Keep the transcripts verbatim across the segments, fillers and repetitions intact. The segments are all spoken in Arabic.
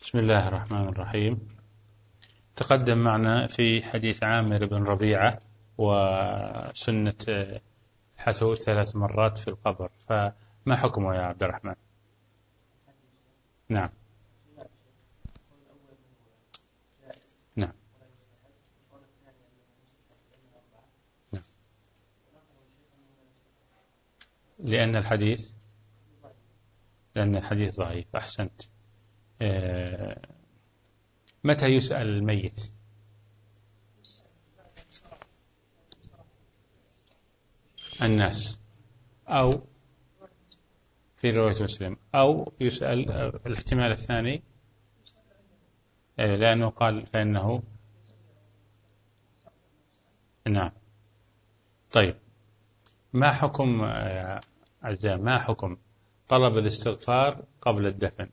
بسم الله الرحمن الرحيم. تقدم معنا في حديث عامر بن ربيعة وسنة الحثوث ثلاث مرات في القبر، فما حكمه يا عبد الرحمن؟ نعم نعم نعم لأن الحديث لأن الحديث ضعيف. أحسنت. متى يسأل الميت؟ الناس، أو في رواية مسلم، أو يسأل الاحتمال الثاني لأنه قال فإنه نعم. طيب، ما حكم أعزائي ما حكم طلب الاستغفار قبل الدفن؟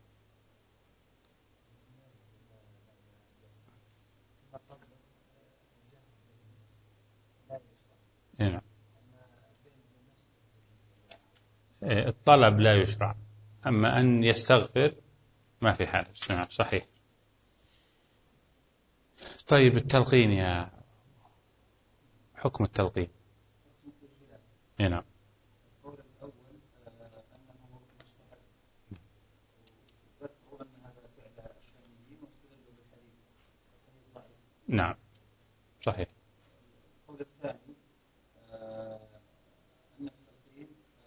هنا الطلب لا يشرع، أما أن يستغفر ما في حال. نعم صحيح. طيب، التلقين يا حكم التلقين؟ هنا نعم صحيح. القول الثاني أن التلقين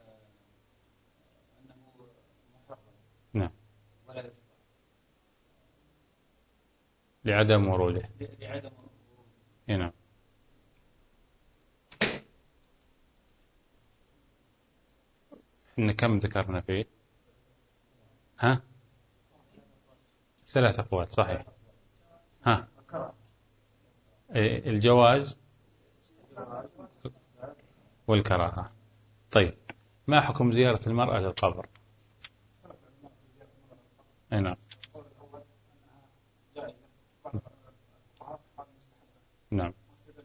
أنه محرم نعم ولا يشرع لعدم وروده. لعدم وروده. نعم. إن كم ذكرنا فيه؟ ها ثلاث أقوال صحيح. ها الجواز والكراهة. طيب، ما حكم زيارة المرأة للقبر؟ نعم نعم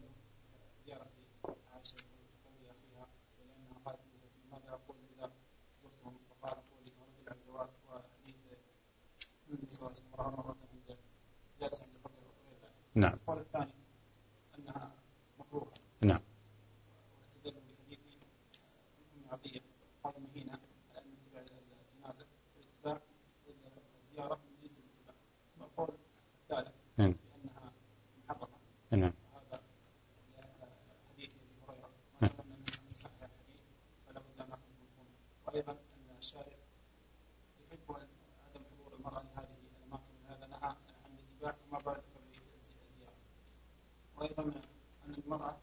نعم القول الثاني أنها مكروهة. نعم واستدلوا بحديث أم عطية قال مهينة على أن اتباع الجنازة والاتباع والزيارة من جنس الاتباع. والقول الثالث نعم بأنها محرمة. نعم هذا حديث أبي هريرة وأعلم أن من صحح الحديث فلا بد أن نأخذ بالقول. وأيضا أن الشارع يحب عدم حضور المرأة لهذه الأماكن، هذا نهى عن الاتباع وما بالك بالزيارة. وأيضا أن المرأة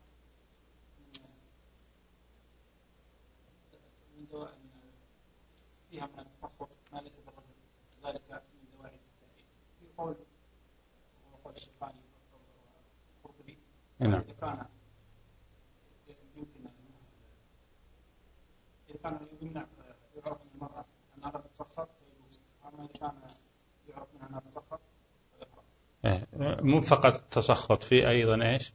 من دواء فيها من التسخط ما ليس بالرجل، ذلك من دواعي التحريم. في قول وقول الشيخاني والقرطبي إذا كان يمكن إذا كان يمنع يعرف من المرأة أنها لا تتسخط فيجوز، أما إذا كان يعرف منها أنها تتسخط فيحرم. مو فقط التسخط، في أيضا إيش؟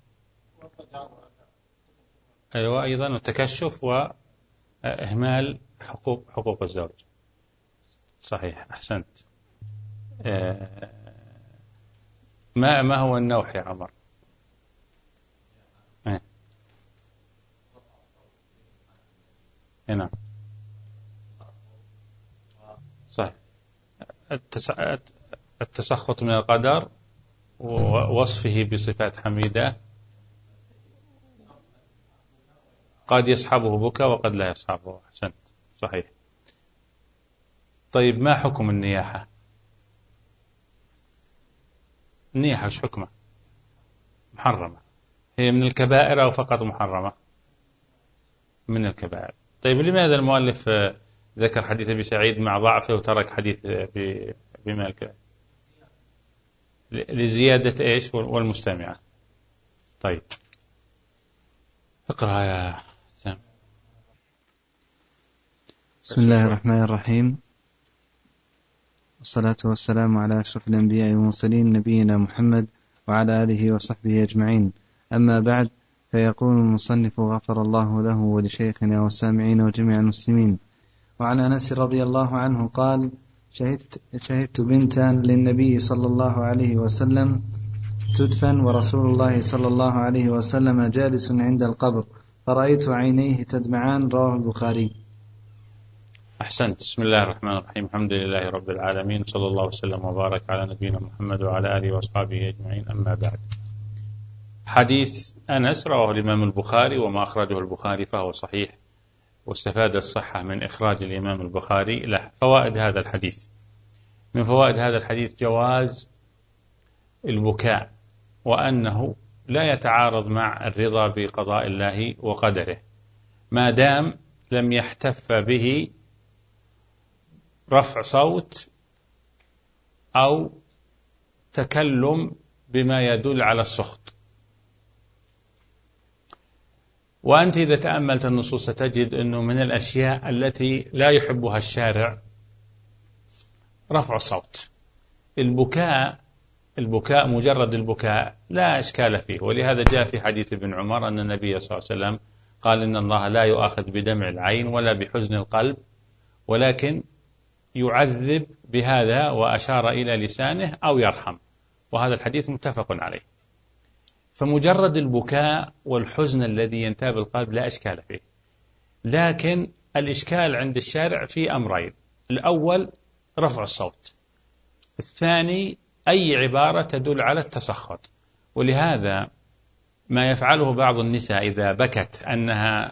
أيوة، أيضا التكشف وإهمال حقوق حقوق الزوج. صحيح. أحسنت. ما ما هو النوح يا عمر؟ هنا صحيح. التسخط من القدر ووصفه بصفات حميدة قد يصحبه بكى وقد لا يصحبه. أحسنت صحيح. طيب، ما حكم النياحة؟ النياحة وش حكمة؟ محرمة. هي من الكبائر أو فقط محرمة؟ من الكبائر. طيب، لماذا المؤلف ذكر حديث أبي سعيد مع ضعفه وترك حديث بما الكبائر؟ لزيادة إيش والمستمعة. طيب، اقرأ يا سام. بسم الله الرحمن الرحيم، والصلاة والسلام على أشرف الأنبياء والمرسلين نبينا محمد وعلى آله وصحبه أجمعين. أما بعد، فيقول المصنف غفر الله له ولشيخنا والسامعين وجميع المسلمين. وعن أنس رضي الله عنه قال: شهدت, شهدت بنتا للنبي صلى الله عليه وسلم تدفن ورسول الله صلى الله عليه وسلم جالس عند القبر فرأيت عينيه تدمعان. رواه البخاري. أحسنت. بسم الله الرحمن الرحيم. الحمد لله رب العالمين، صلى الله وسلم وبارك على نبينا محمد وعلى آله وأصحابه أجمعين، أما بعد. حديث أنس رواه الإمام البخاري، وما أخرجه البخاري فهو صحيح، واستفاد الصحة من إخراج الإمام البخاري له. فوائد هذا الحديث: من فوائد هذا الحديث جواز البكاء، وأنه لا يتعارض مع الرضا بقضاء الله وقدره ما دام لم يحتف به رفع صوت أو تكلم بما يدل على السخط. وأنت إذا تأملت النصوص تجد أنه من الأشياء التي لا يحبها الشارع رفع الصوت. البكاء البكاء مجرد البكاء لا إشكال فيه، ولهذا جاء في حديث ابن عمر أن النبي صلى الله عليه وسلم قال إن الله لا يؤاخذ بدمع العين ولا بحزن القلب، ولكن يعذب بهذا، وأشار إلى لسانه، أو يرحم. وهذا الحديث متفق عليه. فمجرد البكاء والحزن الذي ينتاب القلب لا إشكال فيه، لكن الإشكال عند الشارع في أمرين: الأول رفع الصوت، الثاني أي عبارة تدل على التسخط. ولهذا ما يفعله بعض النساء إذا بكت أنها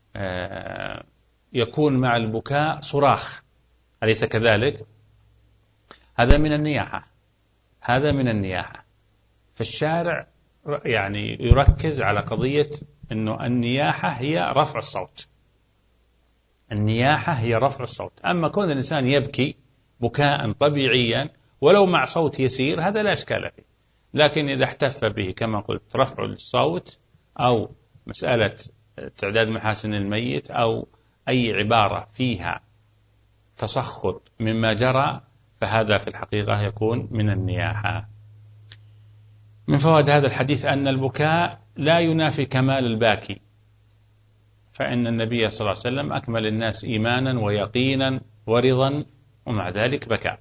يكون مع البكاء صراخ، أليس كذلك؟ هذا من النياحة، هذا من النياحة. فالشارع يعني يركز على قضية أنه النياحة هي رفع الصوت، النياحة هي رفع الصوت. أما كون الإنسان يبكي بكاء طبيعيا ولو مع صوت يسير هذا لا إشكال فيه، لكن إذا احتف به كما قلت رفع الصوت أو مسألة تعداد محاسن الميت أو أي عبارة فيها تسخط مما جرى، فهذا في الحقيقة يكون من النياحة. من فوائد هذا الحديث أن البكاء لا ينافي كمال الباكي، فإن النبي صلى الله عليه وسلم أكمل الناس إيمانا ويقينا ورضا، ومع ذلك بكى.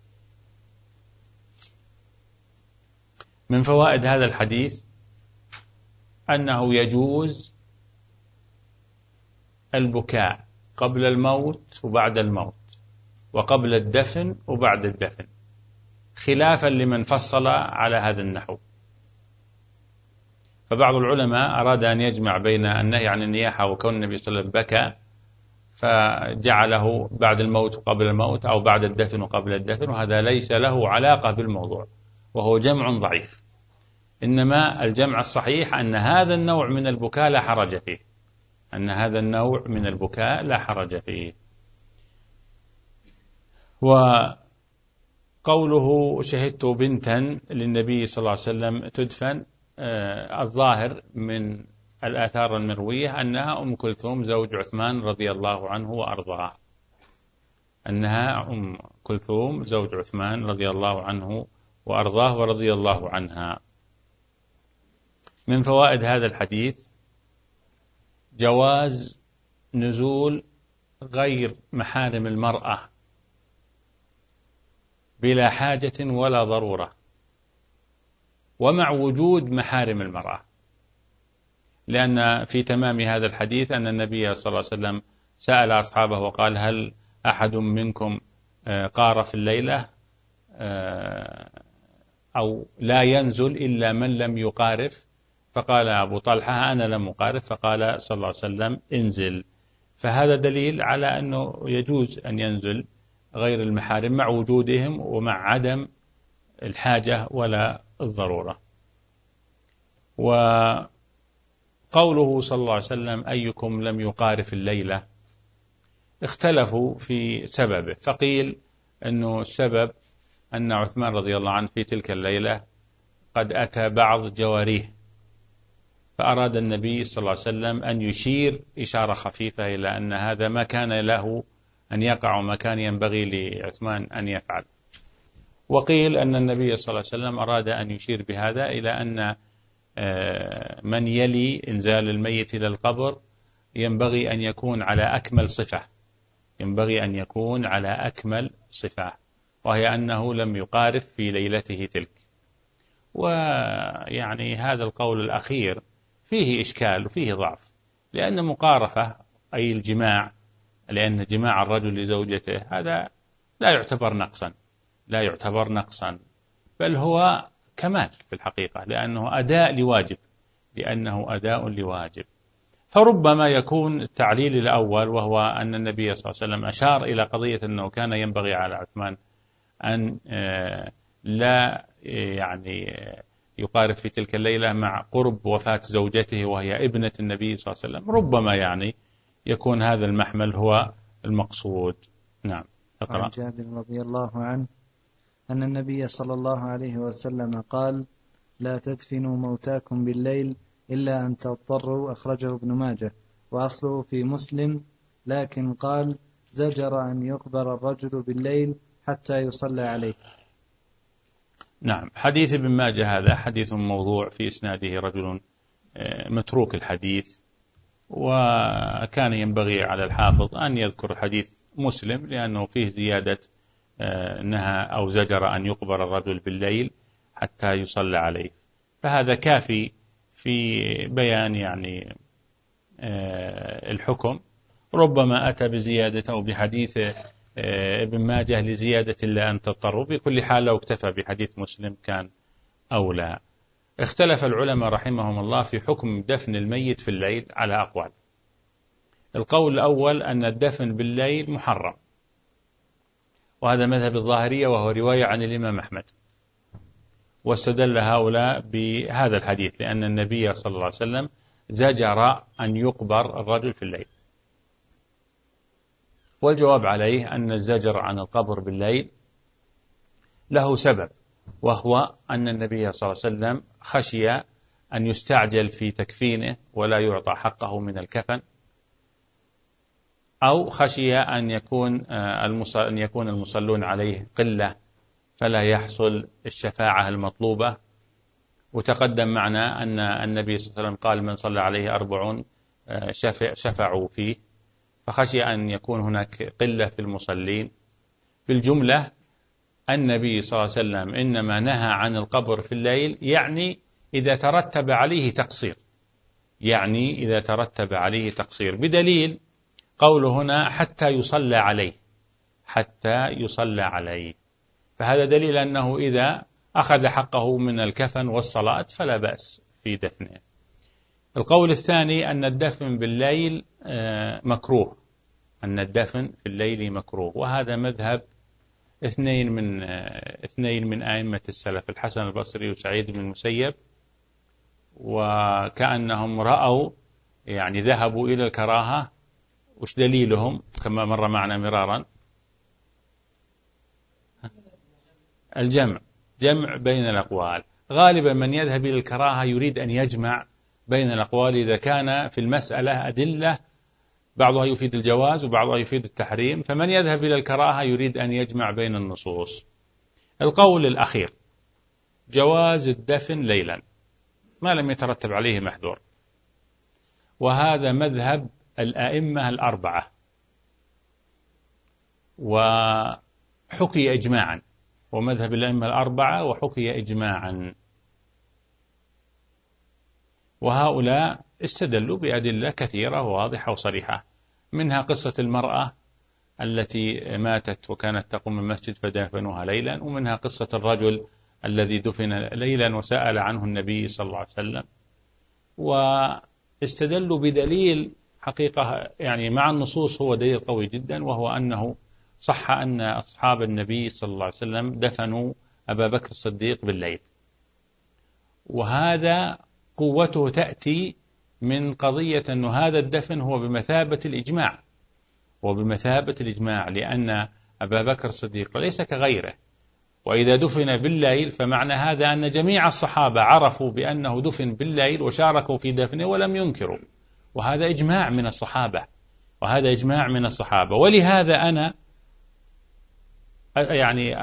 من فوائد هذا الحديث أنه يجوز البكاء قبل الموت وبعد الموت، وقبل الدفن وبعد الدفن، خلافا لمن فصل على هذا النحو. فبعض العلماء أراد أن يجمع بين النهي عن النياحة وكون النبي صلى الله عليه وسلم بكى فجعله بعد الموت وقبل الموت أو بعد الدفن وقبل الدفن، وهذا ليس له علاقة بالموضوع، وهو جمع ضعيف. إنما الجمع الصحيح أن هذا النوع من البكاء لا حرج فيه، أن هذا النوع من البكاء لا حرج فيه. وقوله شهدت بنتا للنبي صلى الله عليه وسلم تدفن، آه الظاهر من الآثار المروية أنها أم كلثوم زوج عثمان رضي الله عنه وأرضاه، أنها أم كلثوم زوج عثمان رضي الله عنه وأرضاه ورضي الله عنها. من فوائد هذا الحديث جواز نزول غير محارم المرأة بلا حاجة ولا ضرورة، ومع وجود محارم المرأة، لأن في تمام هذا الحديث أن النبي صلى الله عليه وسلم سأل أصحابه وقال: هل أحد منكم قار في الليلة أو لا ينزل إلا من لم يقارف؟ فقال أبو طلحة: أنا لم أقارف. فقال صلى الله عليه وسلم: انزل. فهذا دليل على أنه يجوز أن ينزل غير المحارم مع وجودهم ومع عدم الحاجة ولا الضرورة. وقوله صلى الله عليه وسلم: أيكم لم يقارف الليلة، اختلفوا في سببه، فقيل أنه السبب أن عثمان رضي الله عنه في تلك الليلة قد أتى بعض جواريه، فأراد النبي صلى الله عليه وسلم أن يشير إشارة خفيفة إلى أن هذا ما كان له أن يقع وما كان ينبغي لعثمان أن يفعل. وقيل أن النبي صلى الله عليه وسلم أراد أن يشير بهذا إلى أن من يلي إنزال الميت إلى القبر ينبغي أن يكون على أكمل صفة، ينبغي أن يكون على أكمل صفة. وهي أنه لم يقارف في ليلته تلك. ويعني هذا القول الأخير فيه إشكال وفيه ضعف، لأن مقارفة أي الجماع، لأن جماع الرجل لزوجته هذا لا يعتبر نقصا، لا يعتبر نقصا بل هو كمال في الحقيقة، لأنه أداء لواجب، لأنه أداء لواجب. فربما يكون التعليل الأول، وهو أن النبي صلى الله عليه وسلم أشار إلى قضية أنه كان ينبغي على عثمان أن لا يعني يقارف في تلك الليلة مع قرب وفاة زوجته وهي ابنة النبي صلى الله عليه وسلم، ربما يعني يكون هذا المحمل هو المقصود. نعم. اقرأ. عن جابر رضي الله عنه أن النبي صلى الله عليه وسلم قال: لا تدفنوا موتاكم بالليل إلا أن تضطروا، أخرجه ابن ماجه، وأصله في مسلم، لكن قال: زجر أن يقبر الرجل بالليل حتى يصلى عليه. نعم. حديث ابن ماجه هذا حديث موضوع، في إسناده رجل متروك الحديث، وكان ينبغي على الحافظ أن يذكر حديث مسلم لأنه فيه زيادة نهى أو زجر أن يقبر الرجل بالليل حتى يصلى عليه، فهذا كافي في بيان يعني الحكم. ربما أتى بزيادة أو بحديث ابن ماجه لزيادة إلا أن تضطروا، بكل حال لو اكتفى بحديث مسلم كان أولى. اختلف العلماء رحمهم الله في حكم دفن الميت في الليل على أقوال. القول الأول أن الدفن بالليل محرم، وهذا مذهب الظاهرية وهو رواية عن الإمام أحمد، واستدل هؤلاء بهذا الحديث لأن النبي صلى الله عليه وسلم زجر أن يقبر الرجل في الليل. والجواب عليه أن الزجر عن القبر بالليل له سبب، وهو أن النبي صلى الله عليه وسلم خشي أن يستعجل في تكفينه ولا يعطى حقه من الكفن، أو خشي أن يكون أن يكون المصلون عليه قلة فلا يحصل الشفاعة المطلوبة. وتقدم معنا أن النبي صلى الله عليه وسلم قال: من صلى عليه أربعون شفعوا فيه، فخشي أن يكون هناك قلة في المصلين. بالجملة النبي صلى الله عليه وسلم إنما نهى عن القبر في الليل يعني إذا ترتب عليه تقصير، يعني إذا ترتب عليه تقصير، بدليل قوله هنا حتى يصلى عليه، حتى يصلى عليه، فهذا دليل أنه إذا أخذ حقه من الكفن والصلاة فلا بأس في دفنه. القول الثاني أن الدفن بالليل مكروه، أن الدفن في الليل مكروه، وهذا مذهب اثنين من اثنين من أئمة السلف، الحسن البصري وسعيد بن المسيب، وكأنهم رأوا يعني ذهبوا إلى الكراهة. وش دليلهم؟ كما مر معنا مرارا، الجمع، جمع بين الأقوال. غالبا من يذهب إلى الكراهة يريد أن يجمع بين الأقوال إذا كان في المسألة أدلة بعضها يفيد الجواز وبعضها يفيد التحريم، فمن يذهب إلى الكراهة يريد أن يجمع بين النصوص. القول الأخير جواز الدفن ليلا ما لم يترتب عليه محذور، وهذا مذهب الأئمة الأربعة، وحكي إجماعا، ومذهب الأئمة الأربعة وحكي إجماعا، وهؤلاء استدلوا بأدلة كثيرة واضحة وصريحة، منها قصة المرأة التي ماتت وكانت تقوم المسجد فدفنوها ليلا، ومنها قصة الرجل الذي دفن ليلا وسأل عنه النبي صلى الله عليه وسلم. واستدلوا بدليل حقيقة يعني مع النصوص هو دليل قوي جدا، وهو أنه صح أن أصحاب النبي صلى الله عليه وسلم دفنوا أبا بكر الصديق بالليل، وهذا قوته تأتي من قضية أن هذا الدفن هو بمثابة الإجماع، وبمثابة الإجماع لأن أبا بكر الصديق ليس كغيره، وإذا دفن بالليل فمعنى هذا أن جميع الصحابة عرفوا بأنه دفن بالليل وشاركوا في دفنه ولم ينكروا، وهذا إجماع من الصحابة، وهذا إجماع من الصحابة. ولهذا أنا يعني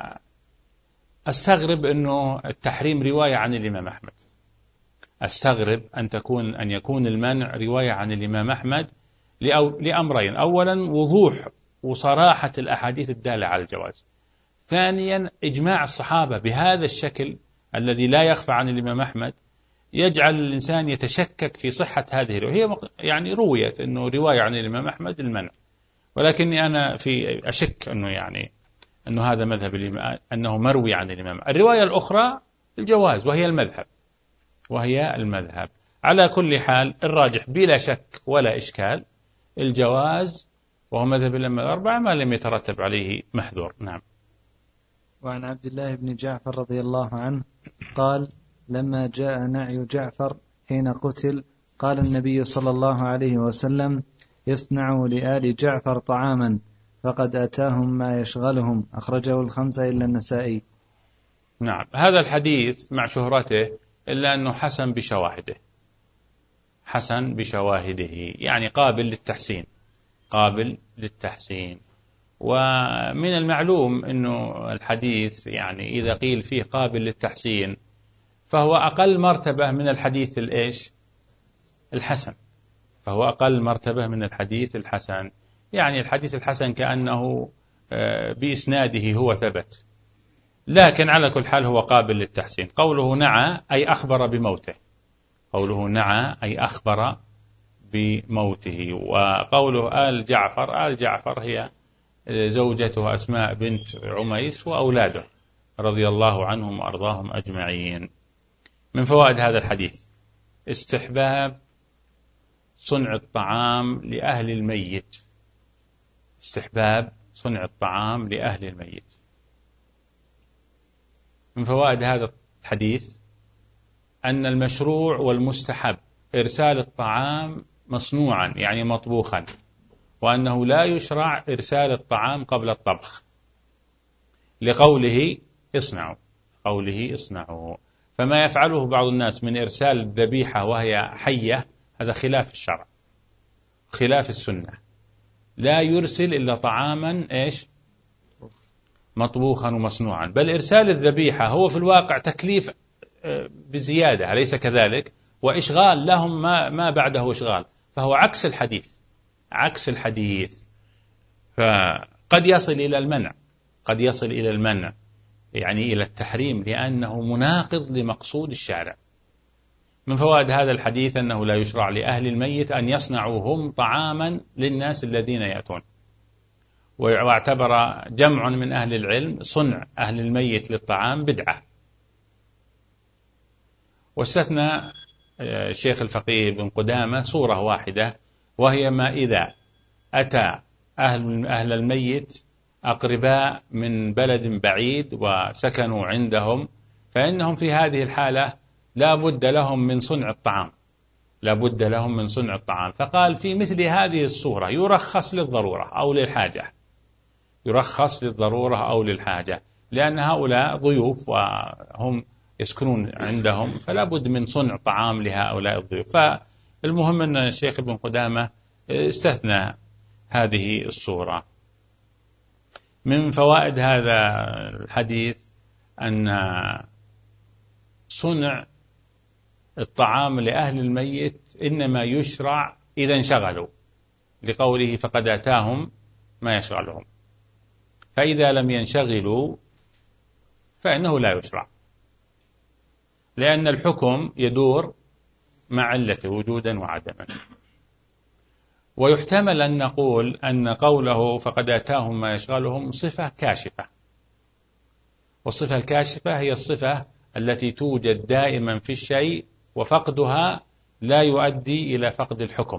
أستغرب أنه التحريم رواية عن الإمام أحمد، أستغرب أن تكون أن يكون المنع رواية عن الإمام أحمد لأمرين: أولا وضوح وصراحة الأحاديث الدالة على الجواز، ثانيا إجماع الصحابة بهذا الشكل الذي لا يخفى عن الإمام أحمد يجعل الإنسان يتشكك في صحة هذه الرواية. هي يعني رويت أنه رواية عن الإمام أحمد المنع، ولكني أنا في أشك أنه يعني أنه هذا مذهب الإمام، أنه مروي عن الإمام. الرواية الأخرى الجواز وهي المذهب وهي المذهب. على كل حال الراجح بلا شك ولا إشكال الجواز، وهو مذهب الأئمة الأربعة ما لم يترتب عليه محذور. نعم. وعن عبد الله بن جعفر رضي الله عنه قال: لما جاء نعي جعفر حين قتل قال النبي صلى الله عليه وسلم: يصنع لآل جعفر طعاما فقد أتاهم ما يشغلهم. أخرجه الخمسة إلا النسائي. نعم. هذا الحديث مع شهرته إلا أنه حسن بشواهده، حسن بشواهده يعني قابل للتحسين، قابل للتحسين. ومن المعلوم أنه الحديث يعني إذا قيل فيه قابل للتحسين فهو أقل مرتبة من الحديث الإيش الحسن، فهو أقل مرتبة من الحديث الحسن. يعني الحديث الحسن كأنه بإسناده هو ثبت، لكن على كل حال هو قابل للتحسين. قوله نعى أي أخبر بموته، قوله نعى أي أخبر بموته. وقوله آل جعفر، آل جعفر هي زوجته أسماء بنت عميس وأولاده رضي الله عنهم وأرضاهم أجمعين. من فوائد هذا الحديث استحباب صنع الطعام لأهل الميت، استحباب صنع الطعام لأهل الميت. من فوائد هذا الحديث أن المشروع والمستحب إرسال الطعام مصنوعا يعني مطبوخا، وأنه لا يشرع إرسال الطعام قبل الطبخ لقوله اصنعوا، قوله اصنعوا. فما يفعله بعض الناس من إرسال الذبيحة وهي حية هذا خلاف الشرع، خلاف السنة. لا يرسل إلا طعاما إيش مطبوخا ومصنوعا، بل إرسال الذبيحة هو في الواقع تكليف بزيادة أليس كذلك، وإشغال لهم ما, ما بعده إشغال، فهو عكس الحديث، عكس الحديث. فقد يصل إلى المنع، قد يصل إلى المنع يعني إلى التحريم، لأنه مناقض لمقصود الشارع. من فوائد هذا الحديث أنه لا يشرع لأهل الميت أن يصنعوا هم طعاما للناس الذين يأتون. واعتبر جمع من أهل العلم صنع أهل الميت للطعام بدعة. واستثنى الشيخ الفقيه بن قدامة صورة واحدة، وهي ما إذا أتى أهل, أهل الميت أقرباء من بلد بعيد وسكنوا عندهم، فإنهم في هذه الحالة لا بد لهم من صنع الطعام، لا بد لهم من صنع الطعام. فقال في مثل هذه الصورة يرخص للضرورة أو للحاجة، يرخص للضرورة أو للحاجة، لأن هؤلاء ضيوف وهم يسكنون عندهم، فلا بد من صنع طعام لهؤلاء الضيوف. فالمهم أن الشيخ ابن قدامة استثنى هذه الصورة. من فوائد هذا الحديث أن صنع الطعام لأهل الميت إنما يشرع إذا انشغلوا، لقوله فقد أتاهم ما يشغلهم. فإذا لم ينشغلوا فإنه لا يشرع، لأن الحكم يدور مع علته وجودا وعدما. ويحتمل أن نقول أن قوله فقد أتاهم ما يشغلهم صفة كاشفة، والصفة الكاشفة هي الصفة التي توجد دائما في الشيء وفقدها لا يؤدي إلى فقد الحكم،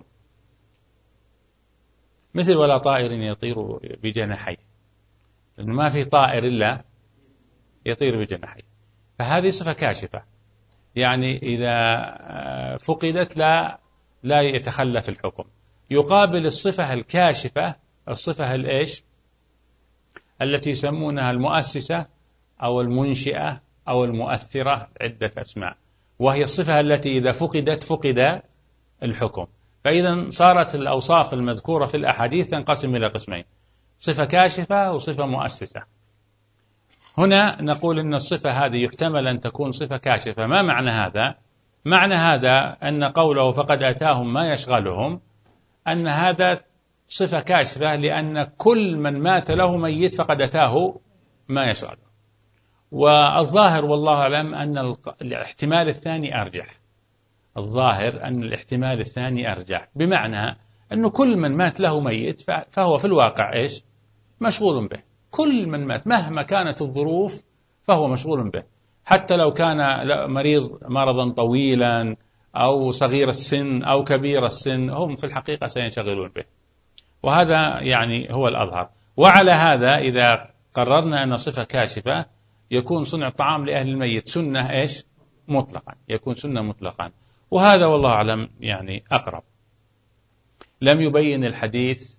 مثل ولا طائر يطير بجناحيه، لأنه ما في طائر إلا يطير بجناحيه، فهذه صفة كاشفة يعني إذا فقدت لا لا يتخلف الحكم. يقابل الصفة الكاشفة الصفة الإيش التي يسمونها المؤسسة أو المنشئة أو المؤثرة، عدة أسماء، وهي الصفة التي إذا فقدت فقد الحكم. فإذا صارت الأوصاف المذكورة في الأحاديث تنقسم إلى قسمين، صفة كاشفة وصفة مؤسسة. هنا نقول أن الصفة هذه يحتمل أن تكون صفة كاشفة. ما معنى هذا؟ معنى هذا أن قوله فقد أتاهم ما يشغلهم أن هذا صفة كاشفة، لأن كل من مات له ميت فقد أتاه ما يشغله. والظاهر والله أعلم أن الاحتمال الثاني أرجح. الظاهر أن الاحتمال الثاني أرجح، بمعنى أنه كل من مات له ميت فهو في الواقع إيش؟ مشغول به. كل من مات مهما كانت الظروف فهو مشغول به، حتى لو كان مريض مرضا طويلا أو صغير السن أو كبير السن، هم في الحقيقة سينشغلون به. وهذا يعني هو الأظهر. وعلى هذا إذا قررنا أن صفة كاشفة يكون صنع الطعام لأهل الميت سنة إيش؟ مطلقا، يكون سنة مطلقا. وهذا والله أعلم يعني أقرب. لم يبين الحديث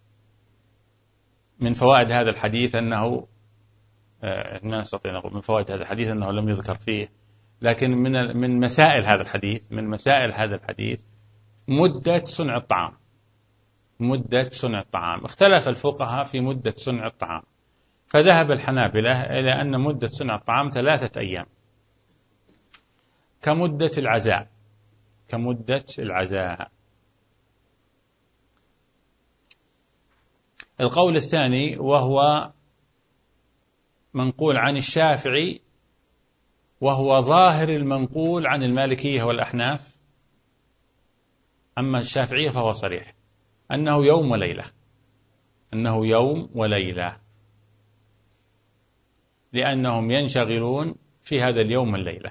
من فوائد هذا الحديث أنه ما نستطيع نقول من فوائد هذا الحديث أنه لم يذكر فيه، لكن من من مسائل هذا الحديث من مسائل هذا الحديث مدة صنع الطعام. مدة صنع الطعام اختلف الفقهاء في مدة صنع الطعام، فذهب الحنابلة إلى أن مدة صنع الطعام ثلاثة أيام كمدة العزاء كمدة العزاء. القول الثاني وهو منقول عن الشافعي، وهو ظاهر المنقول عن المالكية والأحناف، أما الشافعية فهو صريح أنه يوم وليلة أنه يوم وليلة لأنهم ينشغلون في هذا اليوم والليلة.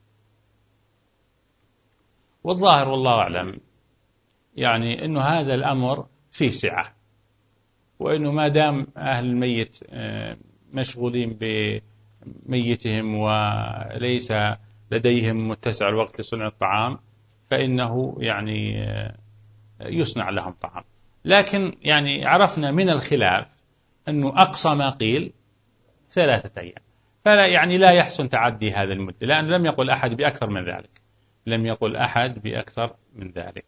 والظاهر والله أعلم يعني أنه هذا الأمر فيه سعة، وأنه ما دام أهل الميت مشغولين بميتهم وليس لديهم متسع الوقت لصنع الطعام فإنه يعني يصنع لهم طعام. لكن يعني عرفنا من الخلاف أنه أقصى ما قيل ثلاثة أيام، فلا يعني لا يحسن تعدي هذا المدة، لأن لم يقل أحد بأكثر من ذلك لم يقل أحد بأكثر من ذلك.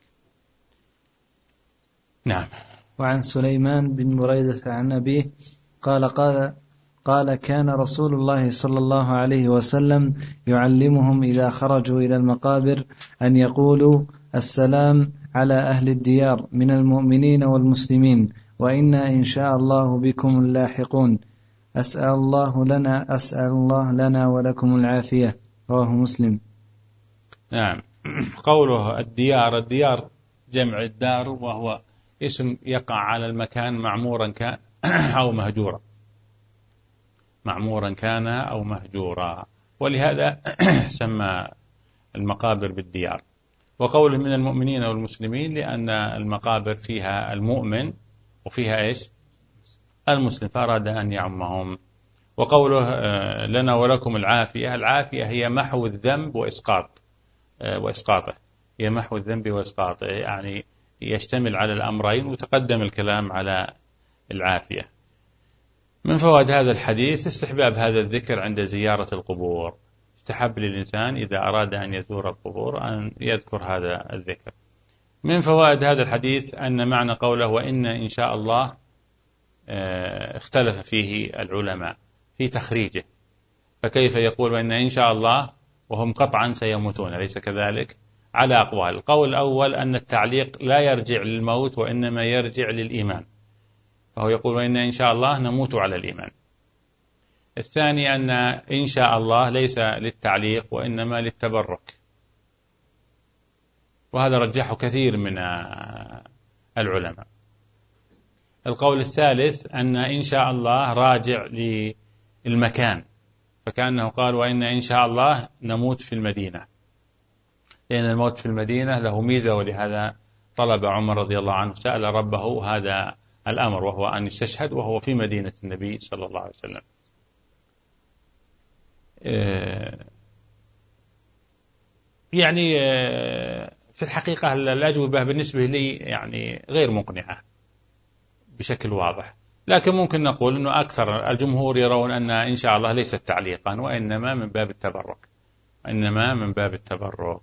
نعم. وعن سليمان بن بريدة عن أبيه قال قال قال كان رسول الله صلى الله عليه وسلم يعلمهم إذا خرجوا إلى المقابر أن يقولوا السلام على أهل الديار من المؤمنين والمسلمين وإنا إن شاء الله بكم اللاحقون أسأل الله لنا أسأل الله لنا ولكم العافية. رواه مسلم. نعم. قوله الديار الديار جمع الدار، وهو اسم يقع على المكان معمورا كان أو مهجورا معمورا كان أو مهجورا، ولهذا سمى المقابر بالديار. وقوله من المؤمنين والمسلمين لأن المقابر فيها المؤمن وفيها إيش؟ المسلم، فأراد أن يعمهم. وقوله لنا ولكم العافية، العافية هي محو الذنب وإسقاط وإسقاطه هي محو الذنب وإسقاطه، يعني يشتمل على الأمرين، وتقدم الكلام على العافية. من فوائد هذا الحديث استحباب هذا الذكر عند زيارة القبور. استحب للإنسان إذا أراد أن يزور القبور أن يذكر هذا الذكر. من فوائد هذا الحديث أن معنى قوله وإن إن شاء الله اختلف فيه العلماء في تخريجه، فكيف يقول وإن إن شاء الله وهم قطعا سيموتون، ليس كذلك؟ على أقوال. القول الأول أن التعليق لا يرجع للموت وإنما يرجع للإيمان، فهو يقول وإن إن شاء الله نموت على الإيمان. الثاني أن إن شاء الله ليس للتعليق وإنما للتبرك، وهذا رجحه كثير من العلماء. القول الثالث أن إن شاء الله راجع للمكان، فكأنه قال وإن إن شاء الله نموت في المدينة، لأن الموت في المدينة له ميزة، ولهذا طلب عمر رضي الله عنه سأل ربه هذا الأمر، وهو أن يستشهد وهو في مدينة النبي صلى الله عليه وسلم. يعني في الحقيقة الأجوبة بالنسبة لي يعني غير مقنعة بشكل واضح، لكن ممكن نقول أنه أكثر الجمهور يرون أن إن شاء الله ليست تعليقا وإنما من باب التبرك إنما من باب التبرك.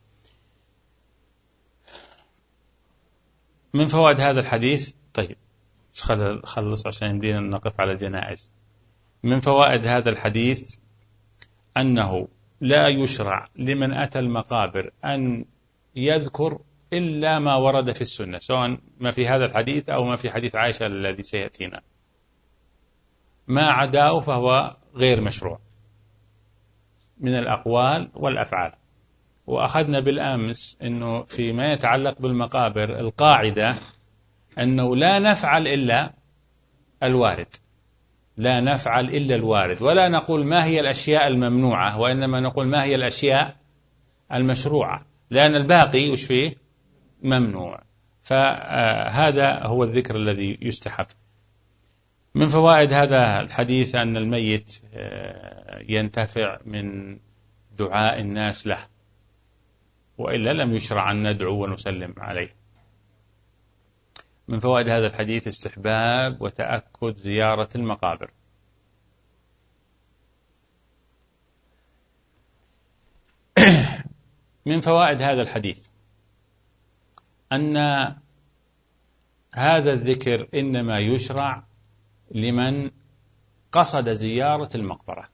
من فوائد هذا الحديث، طيب خلص عشان يمدينا نقف على الجنائز. من فوائد هذا الحديث أنه لا يشرع لمن أتى المقابر أن يذكر إلا ما ورد في السنة، سواء ما في هذا الحديث أو ما في حديث عائشة الذي سيأتينا. ما عداه فهو غير مشروع من الأقوال والأفعال. وأخذنا بالأمس أنه فيما يتعلق بالمقابر القاعدة أنه لا نفعل إلا الوارد، لا نفعل إلا الوارد، ولا نقول ما هي الأشياء الممنوعة، وإنما نقول ما هي الأشياء المشروعة، لأن الباقي وش فيه ممنوع. فهذا هو الذكر الذي يستحب. من فوائد هذا الحديث أن الميت ينتفع من دعاء الناس له، وإلا لم يشرع أن ندعو ونسلم عليه. من فوائد هذا الحديث استحباب وتأكد زيارة المقابر. من فوائد هذا الحديث أن هذا الذكر إنما يشرع لمن قصد زيارة المقبرة،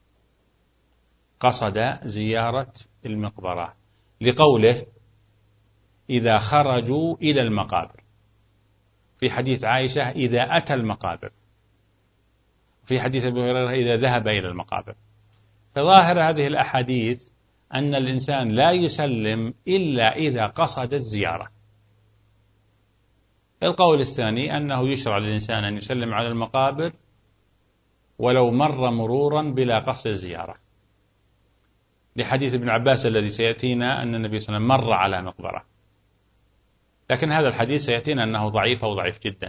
قصد زيارة المقبرة، لقوله إذا خرجوا إلى المقابر، في حديث عائشة إذا أتى المقابر، في حديث أبي هريرة إذا ذهب إلى المقابر. فظاهر هذه الأحاديث أن الإنسان لا يسلم إلا إذا قصد الزيارة. القول الثاني أنه يشرع للإنسان أن يسلم على المقابر ولو مر مرورا بلا قصد الزيارة، لحديث ابن عباس الذي سيأتينا أن النبي صلى الله عليه وسلم مر على مقبرة، لكن هذا الحديث سيأتينا أنه ضعيف أو ضعيف جدا.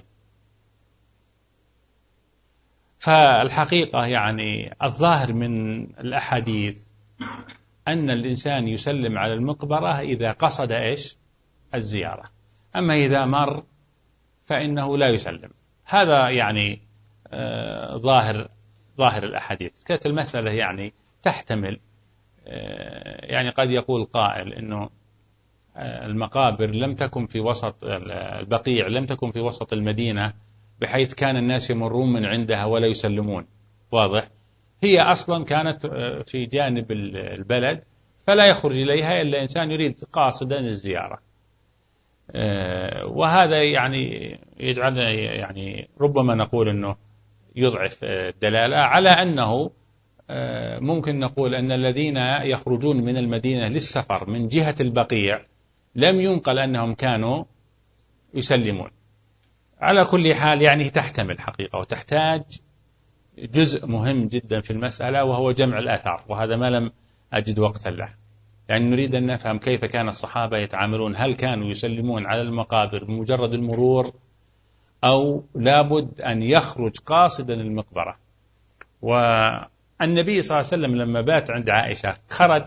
فالحقيقة يعني الظاهر من الأحاديث أن الإنسان يسلم على المقبرة إذا قصد إيش الزيارة، أما إذا مر فإنه لا يسلم. هذا يعني آه ظاهر ظاهر الأحاديث. كانت المسألة يعني تحتمل، آه يعني قد يقول قائل إنه آه المقابر لم تكن في وسط البقيع، لم تكن في وسط المدينة بحيث كان الناس يمرون من عندها ولا يسلمون، واضح؟ هي أصلا كانت في جانب البلد، فلا يخرج إليها إلا إنسان يريد قاصدا الزيارة. وهذا يعني يجعل يعني ربما نقول أنه يضعف الدلالة على أنه ممكن نقول أن الذين يخرجون من المدينة للسفر من جهة البقيع لم ينقل أنهم كانوا يسلمون. على كل حال يعني تحتمل حقيقة، وتحتاج جزء مهم جدا في المسألة وهو جمع الآثار، وهذا ما لم أجد وقتا له. يعني نريد أن نفهم كيف كان الصحابة يتعاملون، هل كانوا يسلمون على المقابر بمجرد المرور أو لابد أن يخرج قاصدا المقبرة. والنبي صلى الله عليه وسلم لما بات عند عائشة خرج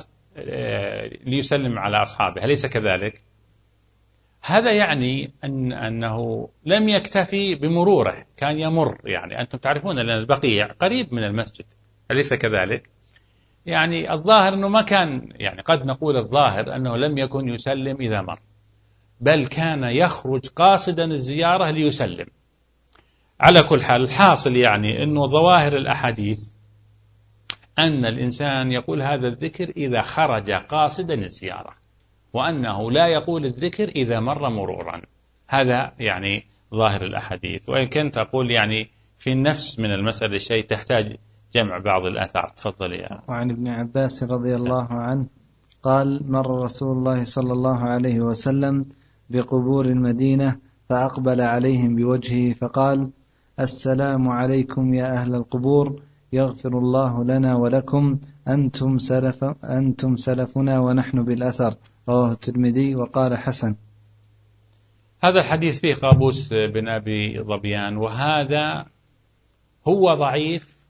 ليسلم على أصحابه، أليس كذلك؟ هذا يعني أن أنه لم يكتفي بمروره، كان يمر. يعني أنتم تعرفون أن البقيع قريب من المسجد، أليس كذلك؟ يعني الظاهر أنه ما كان، يعني قد نقول الظاهر أنه لم يكن يسلم إذا مر، بل كان يخرج قاصدا الزيارة ليسلم. على كل حال الحاصل يعني أنه ظواهر الأحاديث أن الإنسان يقول هذا الذكر إذا خرج قاصدا الزيارة، وأنه لا يقول الذكر إذا مر مرورا. هذا يعني ظاهر الأحاديث، وإن كنت أقول يعني في النفس من المسألة شيء تحتاج جمع بعض الآثار. تفضل يا. وعن ابن عباس رضي الله عنه قال مر رسول الله صلى الله عليه وسلم بقبور المدينة فأقبل عليهم بوجهه فقال السلام عليكم يا أهل القبور، يغفر الله لنا ولكم، أنتم سلف أنتم سلفنا ونحن بالأثر. رواه الترمذي وقال حسن. هذا الحديث فيه قابوس بن أبي ظبيان، وهذا هو ضعيف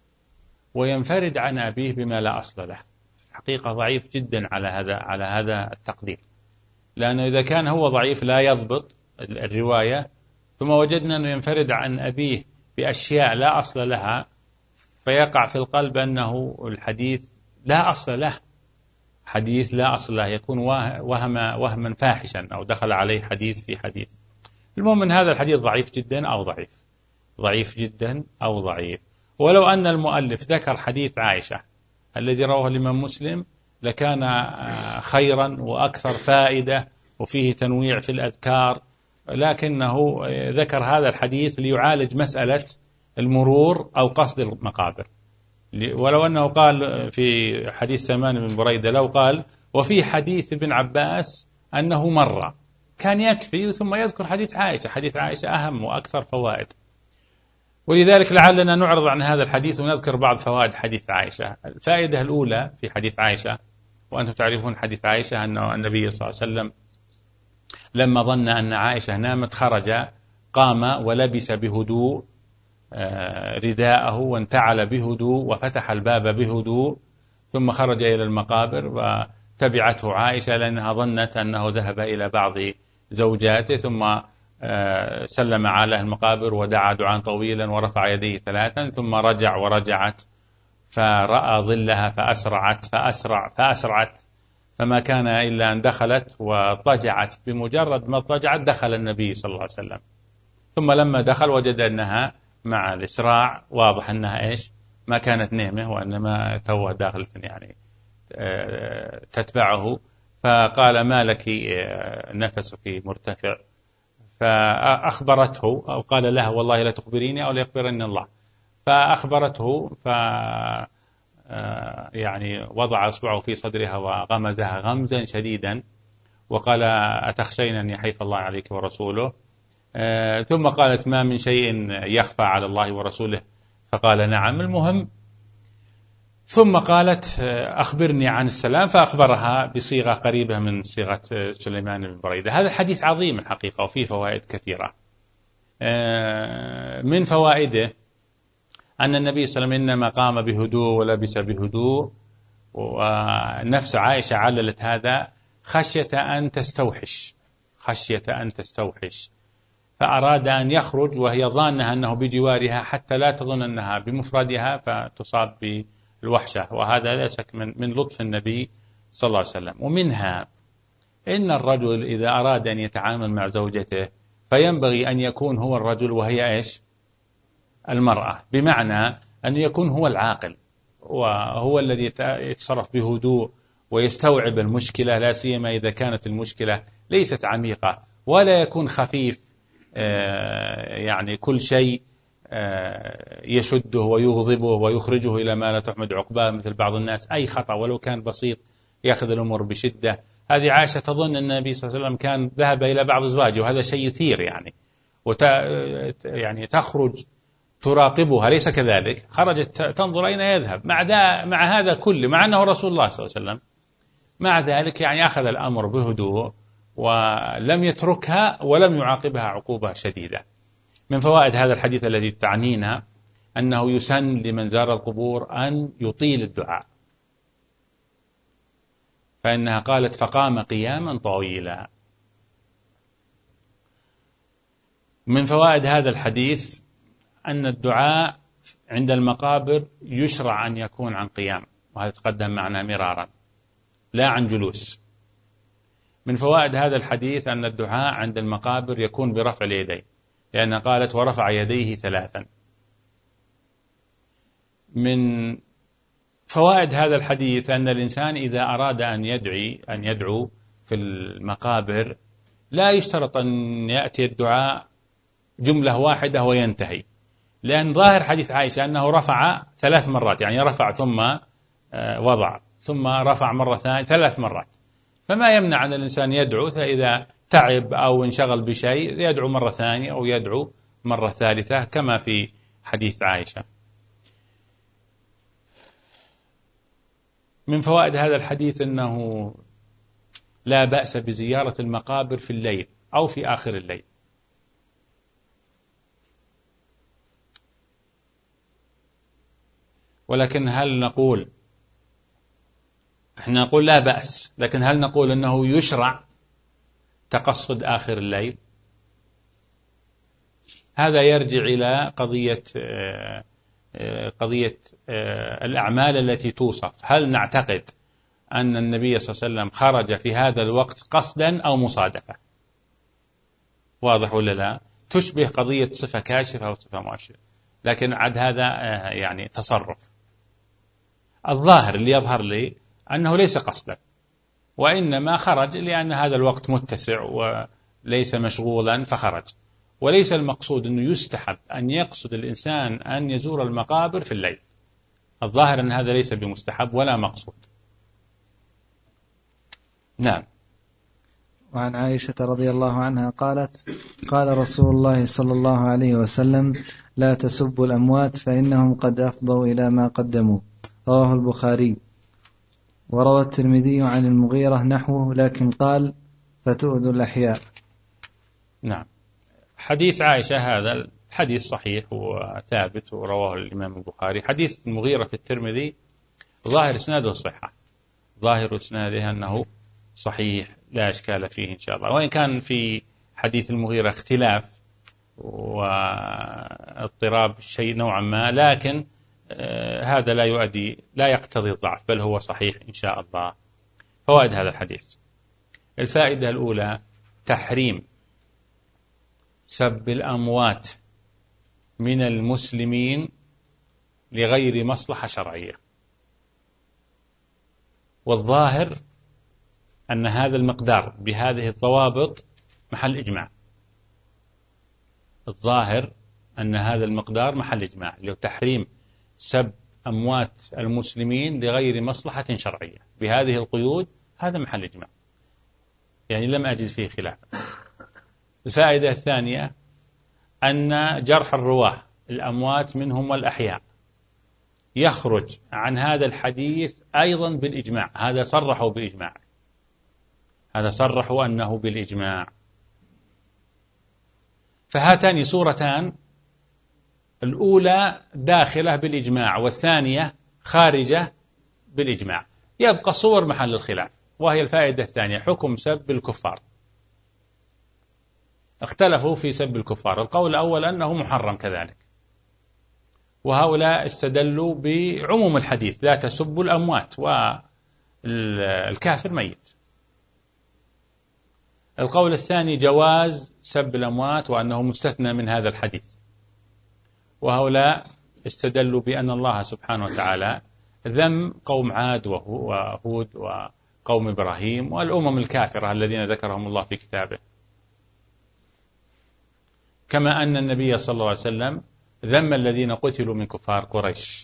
وينفرد عن أبيه بما لا أصل له. حقيقة ضعيف جدا على هذا على هذا التقدير، لأنه إذا كان هو ضعيف لا يضبط الرواية، ثم وجدنا أنه ينفرد عن أبيه بأشياء لا أصل لها، فيقع في القلب أنه الحديث لا أصل له، حديث لا أصل له، يكون وهم وهما فاحشا أو دخل عليه حديث في حديث. المهم من هذا الحديث ضعيف جدا أو ضعيف، ضعيف جدا أو ضعيف. ولو أن المؤلف ذكر حديث عائشة الذي رواه الإمام مسلم لكان خيرا وأكثر فائدة وفيه تنويع في الأذكار، لكنه ذكر هذا الحديث ليعالج مسألة المرور أو قصد المقابر. ولو أنه قال في حديث سلمان بن بريدة لو قال وفي حديث ابن عباس أنه مر كان يكفي، ثم يذكر حديث عائشة. حديث عائشة أهم وأكثر فوائد، ولذلك لعلنا نعرض عن هذا الحديث ونذكر بعض فوائد حديث عائشة. الفائدة الأولى في حديث عائشة، وأنتم تعرفون حديث عائشة أنه النبي صلى الله عليه وسلم لما ظن أن عائشة نامت خرج قام ولبس بهدوء رداءه وانتعل بهدوء وفتح الباب بهدوء، ثم خرج إلى المقابر وتبعته عائشة لأنها ظنت أنه ذهب إلى بعض زوجاته، ثم سلم على المقابر ودعا دعاء طويلا ورفع يديه ثلاثا، ثم رجع ورجعت فرأى ظلها فأسرعت فأسرع فأسرعت فما كان إلا أن دخلت وضجعت. بمجرد ما ضجعت دخل النبي صلى الله عليه وسلم، ثم لما دخل وجد أنها مع الإسراع واضح أنها إيش ما كانت نهمة وإنما توه داخلة يعني تتبعه، فقال ما لك نفسك مرتفع، فأخبرته أو قال لها والله لا تخبريني أو لا يخبرني الله، فأخبرته ف يعني وضع أصبعه في صدرها وغمزها غمزا شديدا وقال أتخشين أن يحيف الله عليك ورسوله؟ ثم قالت ما من شيء يخفى على الله ورسوله، فقال نعم. المهم ثم قالت أخبرني عن السلام، فأخبرها بصيغة قريبة من صيغة سليمان بن بريدة. هذا الحديث عظيم الحقيقة وفيه فوائد كثيرة. من فوائده أن النبي صلى الله عليه وسلم إنما قام بهدوء ولبس بهدوء، ونفس عائشة عللت هذا خشية أن تستوحش خشية أن تستوحش فأراد أن يخرج وهي ظانها أنه بجوارها حتى لا تظن أنها بمفردها فتصاب بالوحشة، وهذا لا شك من, من لطف النبي صلى الله عليه وسلم. ومنها إن الرجل إذا أراد أن يتعامل مع زوجته فينبغي أن يكون هو الرجل وهي إيش المرأة، بمعنى أن يكون هو العاقل وهو الذي يتصرف بهدوء ويستوعب المشكلة، لا سيما إذا كانت المشكلة ليست عميقة، ولا يكون خفيف يعني كل شيء يشده ويغضبه ويخرجه إلى ما لا تحمد عقباه مثل بعض الناس. أي خطأ ولو كان بسيط يأخذ الأمور بشدة. هذه عائشة تظن أن النبي صلى الله عليه وسلم كان ذهب إلى بعض أزواجه، وهذا شيء يثير يعني وت... يعني تخرج تراقبها، ليس كذلك، خرجت تنظر أين يذهب مع, دا... مع هذا كله، مع أنه رسول الله صلى الله عليه وسلم. مع ذلك يعني أخذ الأمر بهدوء ولم يتركها ولم يعاقبها عقوبة شديدة. من فوائد هذا الحديث الذي تعنينا أنه يسن لمن زار القبور أن يطيل الدعاء، فإنها قالت فقام قياما طويلا. من فوائد هذا الحديث أن الدعاء عند المقابر يشرع أن يكون عن قيام، وهذا تقدم معنا مرارا، لا عن جلوس. من فوائد هذا الحديث أن الدعاء عند المقابر يكون برفع اليدين، لأنها قالت ورفع يديه ثلاثا. من فوائد هذا الحديث أن الإنسان إذا أراد أن يدعي أن يدعو في المقابر لا يشترط أن يأتي الدعاء جملة واحدة وينتهي، لأن ظاهر حديث عائشة أنه رفع ثلاث مرات، يعني رفع ثم وضع ثم رفع مرة ثانية ثلاث مرات، فما يمنع أن الإنسان يدعو فإذا تعب أو انشغل بشيء يدعو مرة ثانية أو يدعو مرة ثالثة كما في حديث عائشة. من فوائد هذا الحديث أنه لا بأس بزيارة المقابر في الليل أو في آخر الليل، ولكن هل نقول احنا نقول لا بأس، لكن هل نقول أنه يشرع تقصد آخر الليل؟ هذا يرجع إلى قضية قضية الأعمال التي توصف. هل نعتقد أن النبي صلى الله عليه وسلم خرج في هذا الوقت قصدا أو مصادفة؟ واضح ولا لا؟ تشبه قضية صفة كاشفة أو صفة مؤشرة، لكن عد هذا يعني تصرف. الظاهر اللي يظهر لي أنه ليس قصدا، وإنما خرج لأن هذا الوقت متسع وليس مشغولا فخرج، وليس المقصود أنه يستحب أن يقصد الإنسان أن يزور المقابر في الليل. الظاهر أن هذا ليس بمستحب ولا مقصود. نعم. وعن عائشة رضي الله عنها قالت: قال رسول الله صلى الله عليه وسلم: لا تسبوا الأموات فإنهم قد أفضوا إلى ما قدموا. رواه البخاري. وروى الترمذي عن المغيرة نحوه لكن قال: فتؤذوا الأحياء. نعم. حديث عائشة هذا حديث صحيح وثابت ورواه الإمام البخاري. حديث المغيرة في الترمذي ظاهر إسناده الصحة، ظاهر إسناده أنه صحيح لا إشكال فيه إن شاء الله، وإن كان في حديث المغيرة اختلاف واضطراب شيء نوعا ما، لكن آه هذا لا يؤدي لا يقتضي الضعف، بل هو صحيح إن شاء الله. فوائد هذا الحديث: الفائدة الأولى تحريم سب الأموات من المسلمين لغير مصلحة شرعية، والظاهر أن هذا المقدار بهذه الضوابط محل إجماع. الظاهر أن هذا المقدار محل إجماع، اللي هو تحريم سب أموات المسلمين لغير مصلحة شرعية بهذه القيود، هذا محل إجماع، يعني لم أجد فيه خلاف. الفائدة الثانية أن جرح الرواه الأموات منهم والأحياء يخرج عن هذا الحديث أيضا بالإجماع، هذا صرحوا بإجماع، هذا صرحوا أنه بالإجماع. فهاتان صورتان، الأولى داخلة بالإجماع والثانية خارجة بالإجماع. يبقى صور محل الخلاف، وهي الفائدة الثانية: حكم سب الكفار. اختلفوا في سب الكفار. القول الأول أنه محرم كذلك، وهؤلاء استدلوا بعموم الحديث: لا تسبوا الأموات، والكافر ميت. القول الثاني جواز سب الأموات وأنه مستثنى من هذا الحديث، وهؤلاء استدلوا بأن الله سبحانه وتعالى ذم قوم عاد وهود وقوم إبراهيم والأمم الكافرة الذين ذكرهم الله في كتابه، كما أن النبي صلى الله عليه وسلم ذم الذين قتلوا من كفار قريش.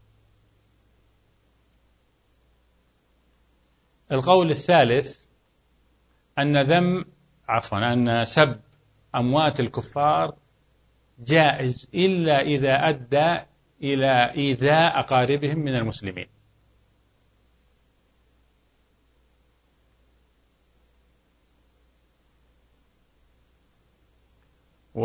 القول الثالث أن ذم عفوا أن سب أموات الكفار جائز إلا إذا أدى إلى إيذاء أقاربهم من المسلمين. و...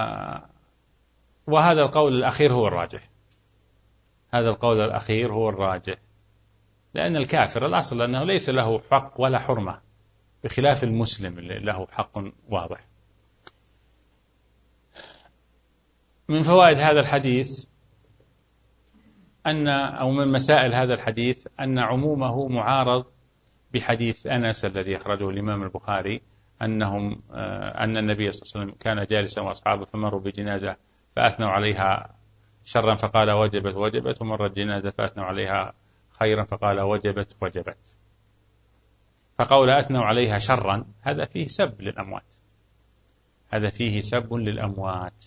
وهذا القول الأخير هو الراجح، هذا القول الأخير هو الراجح، لأن الكافر الأصل أنه ليس له حق ولا حرمة، بخلاف المسلم اللي له حق واضح. من فوائد هذا الحديث أن أو من مسائل هذا الحديث أن عمومه معارض بحديث أنس الذي أخرجه الإمام البخاري أنهم أن النبي صلى الله عليه وسلم كان جالسا وأصحابه فمروا بجنازة فأثنوا عليها شرا فقال وجبت وجبت، ومرت جنازة فأثنوا عليها خيرا فقال وجبت وجبت. فقول أثنوا عليها شرا هذا فيه سب للأموات، هذا فيه سب للأموات.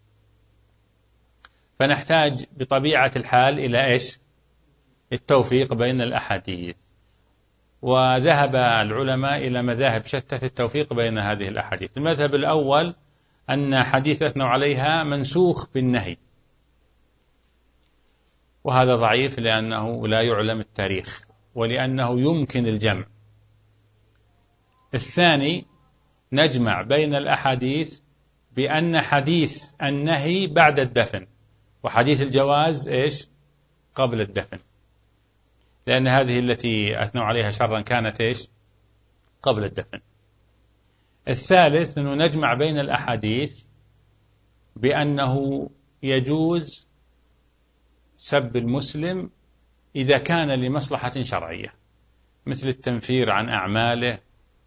فنحتاج بطبيعة الحال إلى إيش؟ التوفيق بين الأحاديث، وذهب العلماء إلى مذاهب شتى في التوفيق بين هذه الأحاديث. المذهب الأول أن حديث أثنوا عليها منسوخ بالنهي، وهذا ضعيف لأنه لا يعلم التاريخ ولأنه يمكن الجمع. الثاني نجمع بين الأحاديث بأن حديث النهي بعد الدفن وحديث الجواز إيش؟ قبل الدفن، لأن هذه التي أثنوا عليها شرا كانت إيش؟ قبل الدفن. الثالث أنه نجمع بين الأحاديث بأنه يجوز سب المسلم إذا كان لمصلحة شرعية، مثل التنفير عن أعماله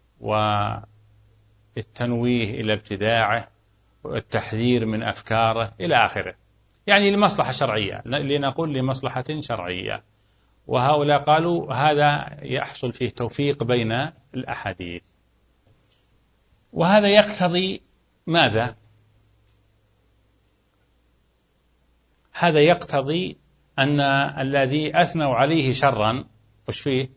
والتنويه إلى ابتداعه والتحذير من أفكاره إلى آخره، يعني لمصلحة شرعية، لنقول لمصلحة شرعية. وهؤلاء قالوا هذا يحصل فيه توفيق بين الأحاديث، وهذا يقتضي ماذا؟ هذا يقتضي أن الذي أثنوا عليه شرا وش فيه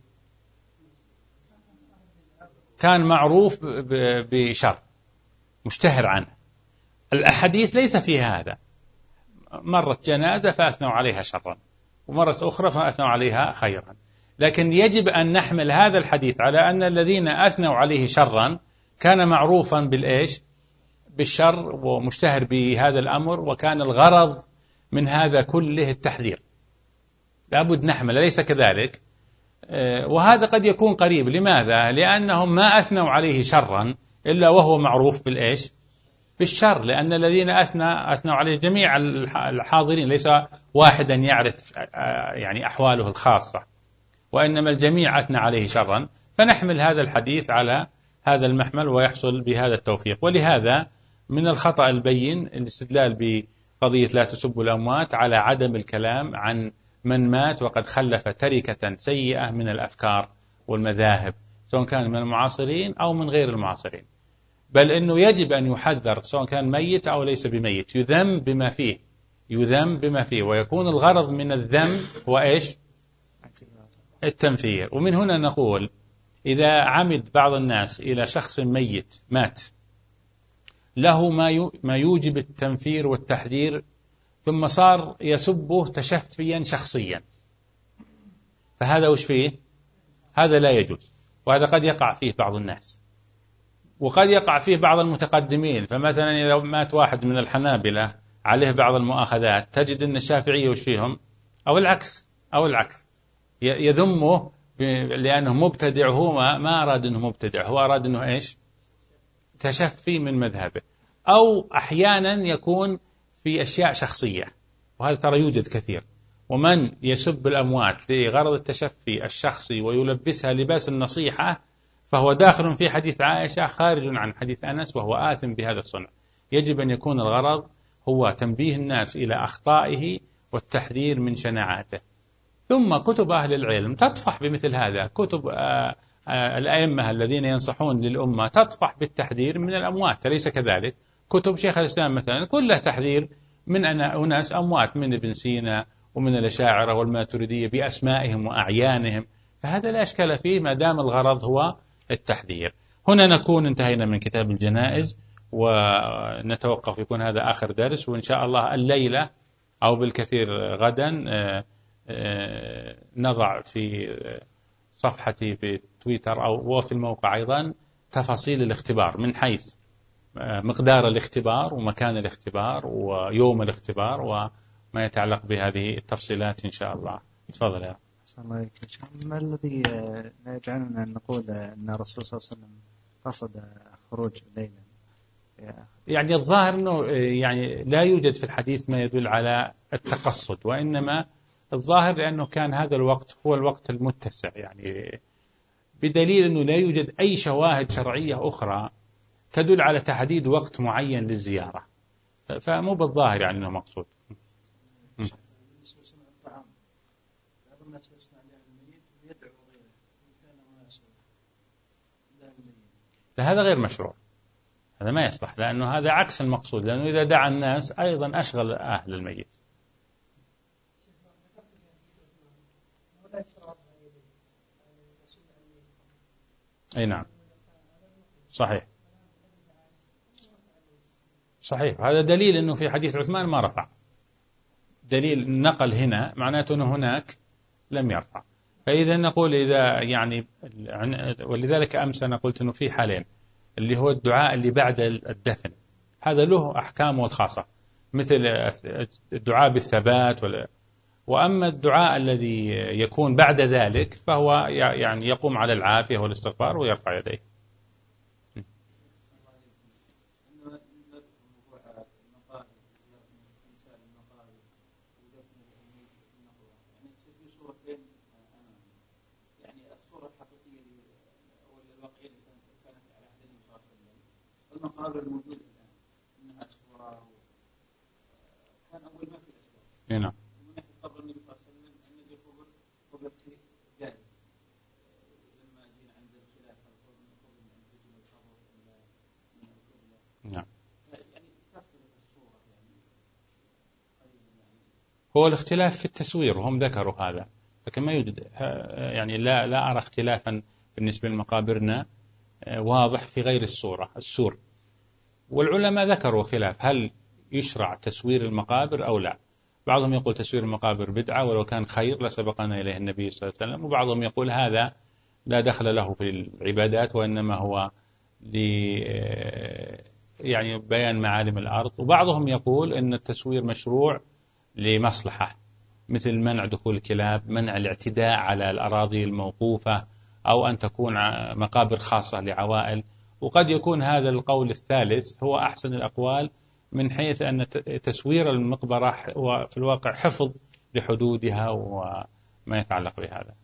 كان معروف بشر مشتهر عنه. الأحاديث ليس فيها هذا، مرت جنازة فأثنوا عليها شرا ومرت أخرى فأثنوا عليها خيرا، لكن يجب أن نحمل هذا الحديث على أن الذين أثنوا عليه شرا كان معروفا بالإيش بالشر ومشتهر بهذا الأمر، وكان الغرض من هذا كله التحذير. لابد نحمل، ليس كذلك؟ وهذا قد يكون قريب. لماذا؟ لأنهم ما أثنوا عليه شرا إلا وهو معروف بالإيش بالشر، لأن الذين أثنى أثنوا عليه جميع الحاضرين، ليس واحدا يعرف يعني أحواله الخاصة، وإنما الجميع أثنى عليه شرا، فنحمل هذا الحديث على هذا المحمل ويحصل بهذا التوفيق. ولهذا من الخطأ البين الاستدلال بقضية لا تسبوا الأموات على عدم الكلام عن من مات وقد خلف تركة سيئة من الأفكار والمذاهب، سواء كان من المعاصرين أو من غير المعاصرين، بل إنه يجب أن يحذر سواء كان ميت أو ليس بميت، يذم بما فيه يذم بما فيه ويكون الغرض من الذم هو إيش التنفير. ومن هنا نقول إذا عمد بعض الناس إلى شخص ميت مات له ما يوجب التنفير والتحذير ثم صار يسبه تشفيا شخصيا، فهذا وش فيه؟ هذا لا يجوز، وهذا قد يقع فيه بعض الناس وقد يقع فيه بعض المتقدمين. فمثلا إذا مات واحد من الحنابلة عليه بعض المؤاخذات تجد أن الشافعية وش فيهم أو العكس أو العكس يذمه لأنه مبتدع، هو ما أراد أنه مبتدع، هو أراد أنه إيش تشفي من مذهبه. أو أحيانا يكون في أشياء شخصية، وهذا ترى يوجد كثير. ومن يسب الأموات لغرض التشفي الشخصي ويلبسها لباس النصيحة فهو داخل في حديث عائشة خارج عن حديث أنس، وهو آثم بهذا الصنع. يجب أن يكون الغرض هو تنبيه الناس إلى أخطائه والتحذير من شناعاته. ثم كتب أهل العلم تطفح بمثل هذا، كتب آآ آآ الأئمة الذين ينصحون للأمة تطفح بالتحذير من الأموات، أليس كذلك؟ كتب شيخ الإسلام مثلا كلها تحذير من أن أناس أموات، من ابن سينا ومن الأشاعرة والماتريدية بأسمائهم وأعيانهم، فهذا لا إشكال فيه ما دام الغرض هو التحذير. هنا نكون انتهينا من كتاب الجنائز، ونتوقف يكون هذا آخر درس، وإن شاء الله الليلة أو بالكثير غدا نضع في صفحتي في تويتر أو وفي الموقع أيضا تفاصيل الاختبار من حيث مقدار الاختبار ومكان الاختبار ويوم الاختبار وما يتعلق بهذه التفصيلات إن شاء الله. تفضل يا الله. ما الذي يجعلنا نقول أن الرسول صلى الله عليه وسلم قصد خروج ليلا؟ يعني الظاهر أنه يعني لا يوجد في الحديث ما يدل على التقصد، وإنما الظاهر لأنه كان هذا الوقت هو الوقت المتسع، يعني بدليل أنه لا يوجد أي شواهد شرعية أخرى تدل على تحديد وقت معين للزيارة، فمو بالظاهر يعني أنه مقصود. هذا غير مشروع، هذا ما يصلح، لأنه هذا عكس المقصود، لأنه إذا دعا الناس أيضا أشغل أهل الميت. أي نعم صحيح صحيح، هذا دليل أنه في حديث عثمان ما رفع، دليل النقل هنا معناته أنه هناك لم يرفع. فإذا نقول إذا يعني، ولذلك أمس أنا قلت أنه في حالين، اللي هو الدعاء اللي بعد الدفن هذا له أحكامه الخاصة مثل الدعاء بالثبات، وأما الدعاء الذي يكون بعد ذلك فهو يعني يقوم على العافية والاستغفار ويرفع يديه. المقابر الموجودة الآن إنها أسوار، كان أول ما في أسوار. نعم. من ناحية قبر النبي صلى الله عليه وسلم النبي قبر قبر جاهز، لما جينا عند الخلاف القبر من القبر من الزجل القبر إلى من القبلة. نعم. يعني تختلف الصورة يعني قريبا يعني هو الاختلاف في التسوير وهم ذكروا هذا، لكن ما يوجد يعني لا لا أرى اختلافا بالنسبة لمقابرنا واضح في غير الصورة السور. والعلماء ذكروا خلاف هل يشرع تسوير المقابر أو لا. بعضهم يقول تسوير المقابر بدعة ولو كان خير لسبقنا إليه النبي صلى الله عليه وسلم، وبعضهم يقول هذا لا دخل له في العبادات وإنما هو ل يعني بيان معالم الأرض. وبعضهم يقول أن التسوير مشروع لمصلحة، مثل منع دخول الكلاب، منع الاعتداء على الأراضي الموقوفة، أو أن تكون مقابر خاصة لعوائل. وقد يكون هذا القول الثالث هو أحسن الأقوال، من حيث أن تسوير المقبرة هو في الواقع حفظ لحدودها وما يتعلق بهذا.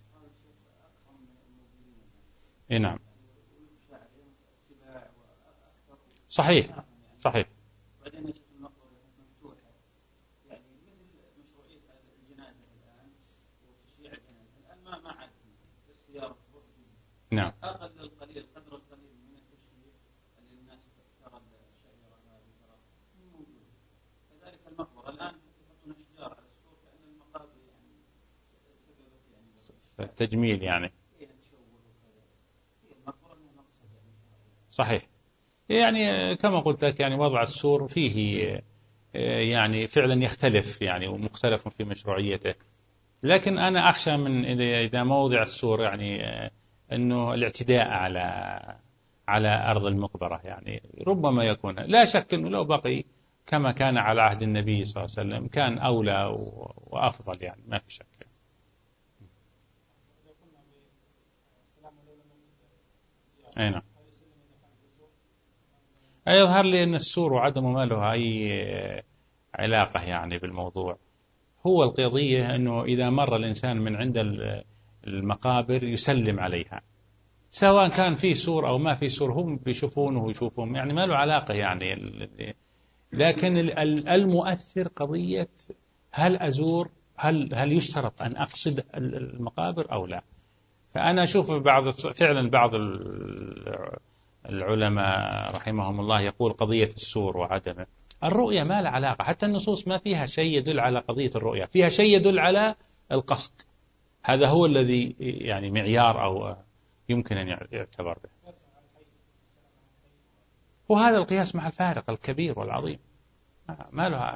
إيه نعم صحيح صحيح. نعم أقل القليل قدر القليل من التشريع اللي الناس ترى الشعيرة هذه ترى موجود. كذلك المقبرة الآن يحطون أشجار على السور كأن المقابر يعني سببت يعني تجميل يعني. صحيح. يعني كما قلت لك يعني وضع السور فيه يعني فعلا يختلف يعني ومختلف في مشروعيته، لكن أنا أخشى من إذا موضع السور يعني أنه الاعتداء على على أرض المقبرة، يعني ربما يكون لا شك أنه لو بقي كما كان على عهد النبي صلى الله عليه وسلم كان أولى وأفضل، يعني ما في شك. أي نعم. يظهر لي أن السور وعدمه ما له أي علاقة يعني بالموضوع. هو القضية أنه إذا مر الإنسان من عند المقابر يسلم عليها، سواء كان في سور أو ما في سور، هم بيشوفونه ويشوفهم يعني ما له علاقة يعني. لكن المؤثر قضية هل أزور، هل هل يشترط أن أقصد المقابر أو لا. فأنا أشوف بعض فعلا بعض العلماء رحمهم الله يقول قضية السور وعدمه، الرؤية ما لها علاقة، حتى النصوص ما فيها شيء يدل على قضية الرؤية، فيها شيء يدل على القصد. هذا هو الذي يعني معيار أو يمكن أن يعتبر به، وهذا القياس مع الفارق الكبير والعظيم ما له.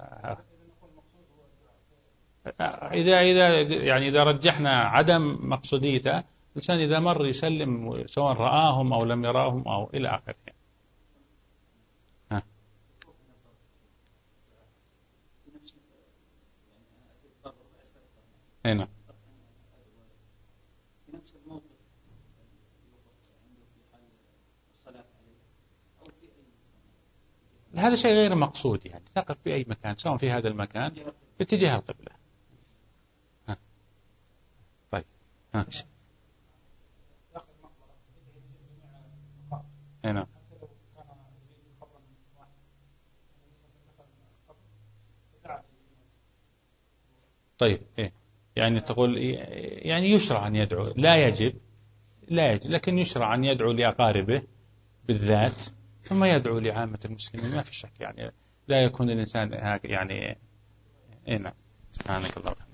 إذا إذا يعني إذا رجحنا عدم مقصوديته، الإنسان إذا مر يسلم سواء رآهم أو لم يراهم أو إلى آخره. ها. هنا هذا شيء غير مقصود، يعني تقف في أي مكان سواء في هذا المكان باتجاه القبلة. ها. طيب ها. هنا. طيب إيه يعني تقول يعني يشرع أن يدعو، لا يجب لا يجب لكن يشرع أن يدعو لأقاربه بالذات ثم يدعو لعامة المسلمين، ما في شك يعني لا يكون الإنسان يعني إيه نعم. سبحانك اللهم.